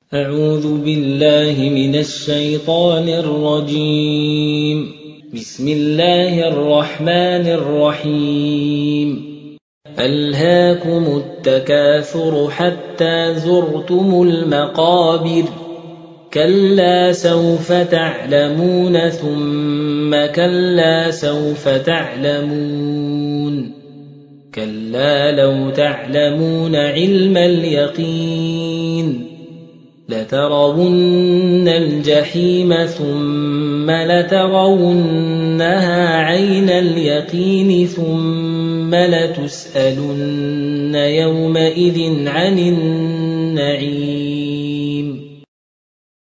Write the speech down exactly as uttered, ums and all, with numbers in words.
أعوذ بالله من الشيطان الرجيم. بسم الله الرحمن الرحيم. ألهاكم التكاثر حتى زرتم المقابر كلا سوف تعلمون ثم كلا سوف تعلمون كلا لو تعلمون علم اليقين لترون الجحيم ثم لترونها عين اليقين ثم لتسألن يومئذ عن النعيم.